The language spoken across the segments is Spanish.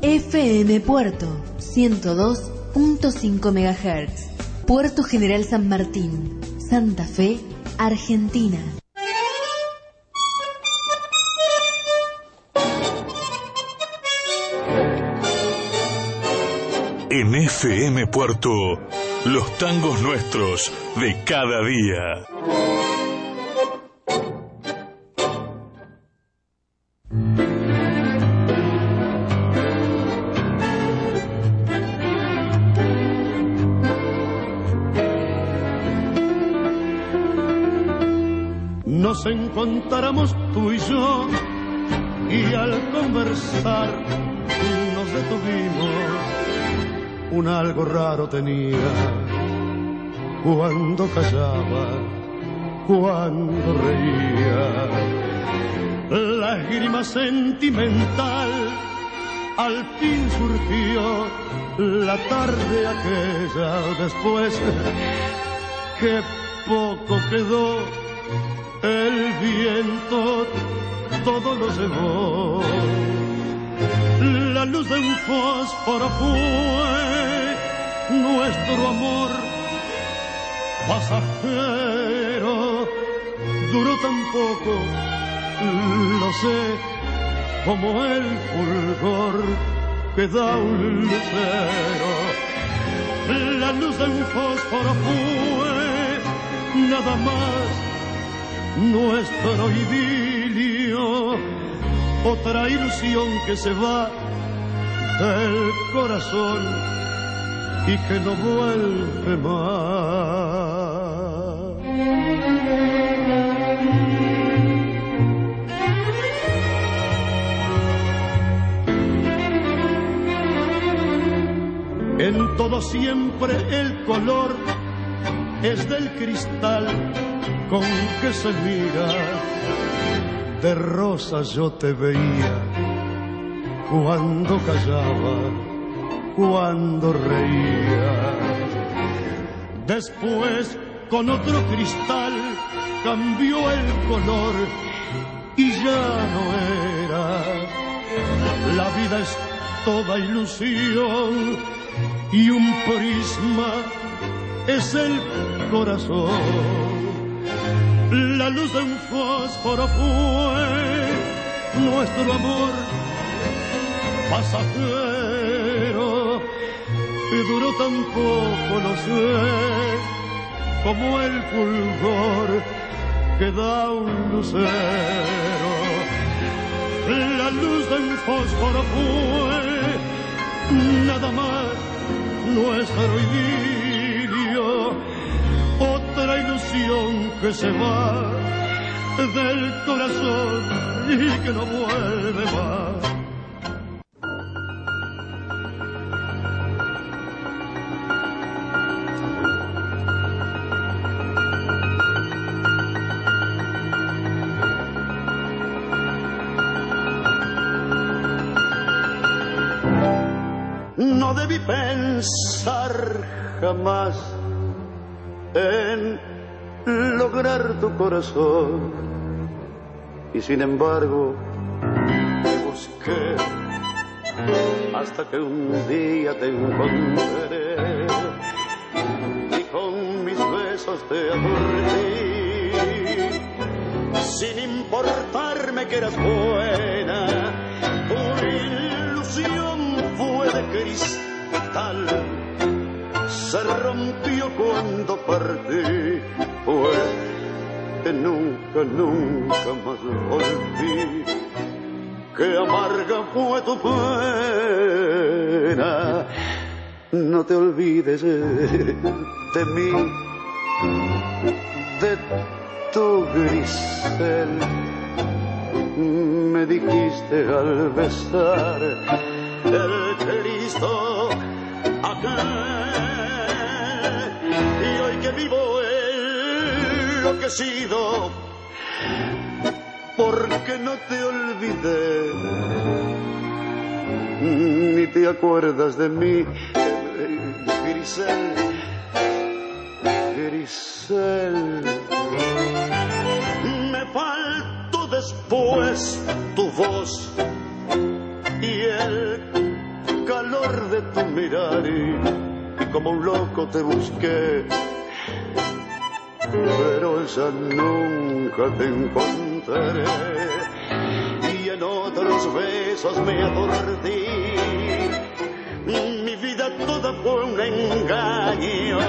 FM Puerto 102.5 MHz. Puerto General San Martín, Santa Fe, Argentina. En FM Puerto, los tangos nuestros de cada día. Nos encontramos tú y yo y al conversar nos detuvimos. Un algo raro tenía cuando callaba, cuando reía. La esgrima sentimental al fin surgió la tarde aquella. Después que poco quedó, el viento todo lo llevó. La luz de un fósforo fue nuestro amor pasajero. Duró tan poco, lo sé, como el fulgor que da un lucero. La luz de un fósforo fue nada más nuestro idilio, otra ilusión que se va del corazón y que no vuelve más. En todo siempre el color es del cristal con que se mira. De rosa yo te veía cuando callaba, cuando reía. Después con otro cristal cambió el color y ya no era. La vida es toda ilusión y un prisma es el corazón. La luz de un fósforo fue nuestro amor pasajero y duró tan poco, lo sé, como el fulgor que da un lucero. La luz de un fósforo fue nada más nuestro idilio, otra ilusión que se va del corazón y que no vuelve más. No debí pensar jamás en lograr tu corazón y sin embargo te busqué hasta que un día te encontré y con mis besos te aturdí sin importarme que eras buena. Tu ilusión fue de cristal, se rompió cuando partí, fue que nunca, nunca más volví. Qué amarga fue tu pena, no te olvides de mí, de tu grisel. Me dijiste al besar el Cristo aquel, y hoy que vivo enloquecido porque no te olvidé ni te acuerdas de mí, Grisel, Grisel. Me faltó después tu voz y el calor de tu mirar y como un loco te busqué, pero ya nunca te encontraré. Y en otros besos me aturdí, mi vida toda fue un engaño.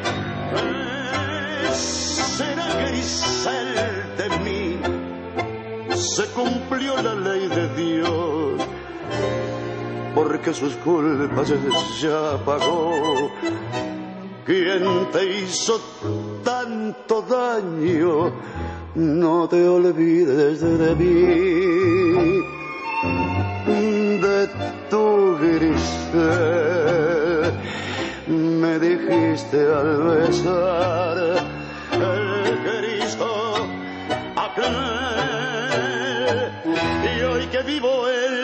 ¿Será que Grisel de mí se cumplió la ley de Dios? Porque sus culpas ya pagó. ¿Quién te hizo tanto daño? No te olvides de mí, de tu Grisel. Me dijiste al besar el Cristo aquel, y hoy que vivo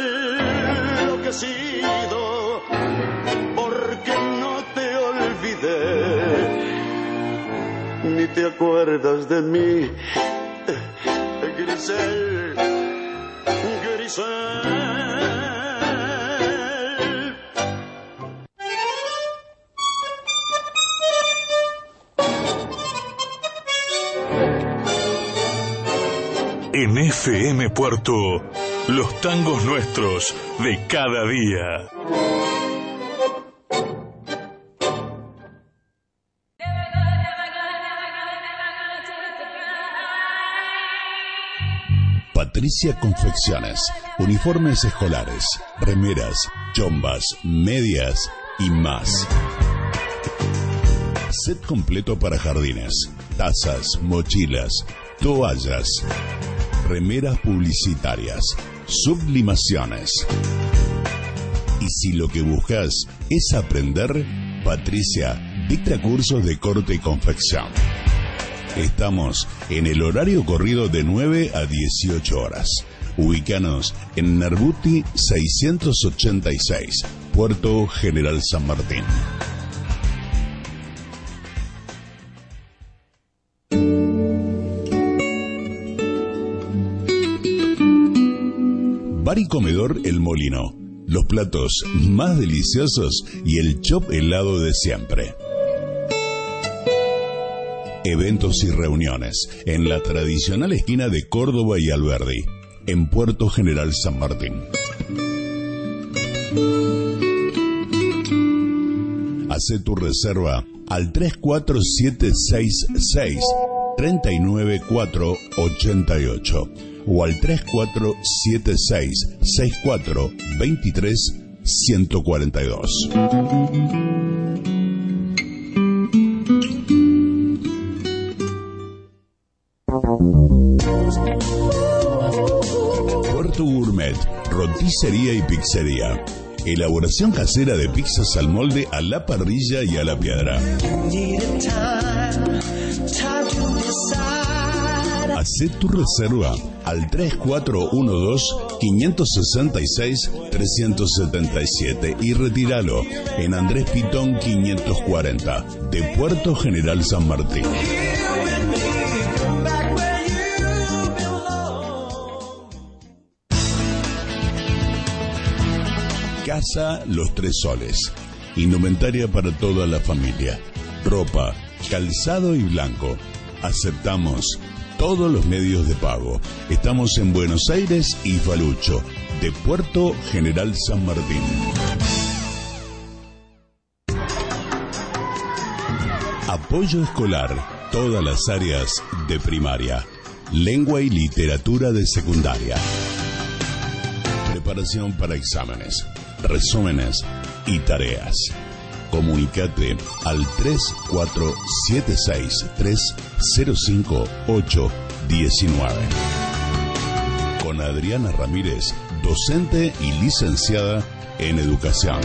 enloquecido porque no te olvidé, ni te acuerdas de mí, Grisel, Grisel. En FM Puerto, los tangos nuestros de cada día. Patricia Confecciones, uniformes escolares, remeras, chombas, medias y más. Set completo para jardines, tazas, mochilas, toallas, remeras publicitarias, sublimaciones. Y si lo que buscas es aprender, Patricia dicta cursos de corte y confección. Estamos en el horario corrido de 9 a 18 horas. Ubícanos en Narbuti 686, Puerto General San Martín. Bar y comedor El Molino. Los platos más deliciosos y el chop helado de siempre. Eventos y reuniones en la tradicional esquina de Córdoba y Alberdi, en Puerto General San Martín. Hacé tu reserva al 34766 39488 o al 3476 64 23 142. Puerto Gourmet, roticería y pizzería. Elaboración casera de pizzas al molde, a la parrilla y a la piedra. Hacé tu reserva al 3412-566-377 y retíralo en Andrés Pitón 540 de Puerto General San Martín. Casa Los Tres Soles. Indumentaria para toda la familia. Ropa, calzado y blanco. Aceptamos todos los medios de pago. Estamos en Buenos Aires y Falucho, de Puerto General San Martín. Apoyo escolar, todas las áreas de primaria. Lengua y literatura de secundaria. Preparación para exámenes, resúmenes y tareas. Comunicate al 3476305819 con Adriana Ramírez, docente y licenciada en educación.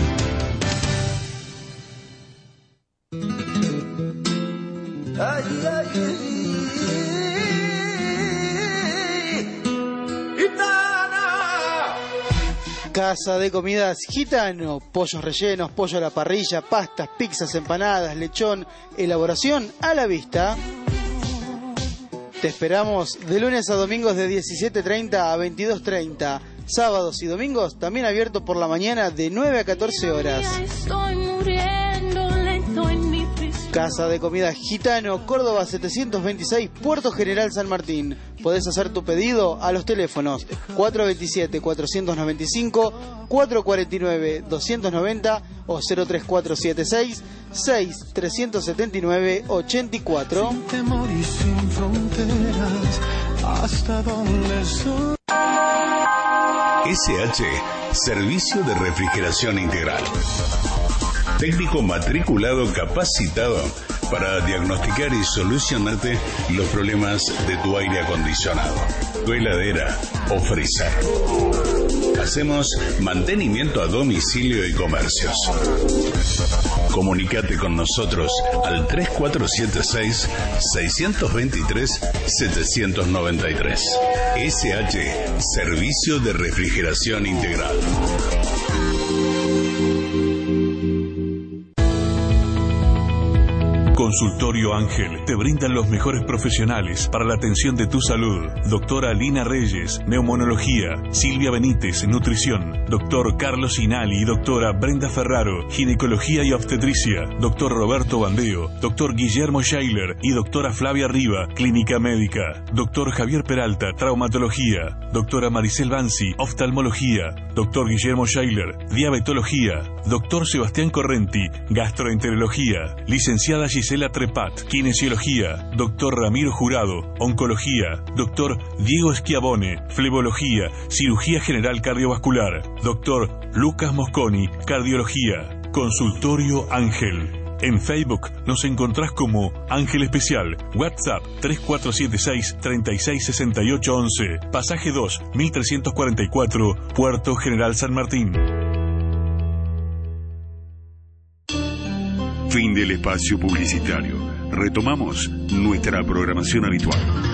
Casa de Comidas Gitano, pollos rellenos, pollo a la parrilla, pastas, pizzas, empanadas, lechón, elaboración a la vista. Te esperamos de lunes a domingos de 17:30 a 22:30. Sábados y domingos también abierto por la mañana de 9 a 14 horas. Casa de Comida Gitano, Córdoba 726, Puerto General San Martín. Podés hacer tu pedido a los teléfonos 427-495, 449-290 o 03476-6379-84. Sin temor y sin fronteras, hasta donde soy. SH, Servicio de Refrigeración Integral. Técnico matriculado capacitado para diagnosticar y solucionarte los problemas de tu aire acondicionado, tu heladera o freezer. Hacemos mantenimiento a domicilio y comercios. Comunicate con nosotros al 3476-623-793. SH, Servicio de Refrigeración Integral. Consultorio Ángel te brindan los mejores profesionales para la atención de tu salud. Doctora Lina Reyes, neumonología. Silvia Benítez, nutrición. Doctor Carlos Inali y doctora Brenda Ferraro, ginecología y obstetricia. Doctor Roberto Bandeo, doctor Guillermo Schailer y doctora Flavia Riva, clínica médica. Doctor Javier Peralta, traumatología. Doctora Maricel Bansi, oftalmología. Doctor Guillermo Schailer, diabetología. Doctor Sebastián Correnti, gastroenterología. Licenciada Gisela Trepat, kinesiología. Doctor Ramiro Jurado, oncología. Doctor Diego Schiavone, flebología, cirugía general cardiovascular. Doctor Lucas Mosconi, cardiología. Consultorio Ángel. En Facebook nos encontrás como Ángel Especial. WhatsApp 3476-366811. Pasaje 2, 1344, Puerto General San Martín. Fin del espacio publicitario. Retomamos nuestra programación habitual.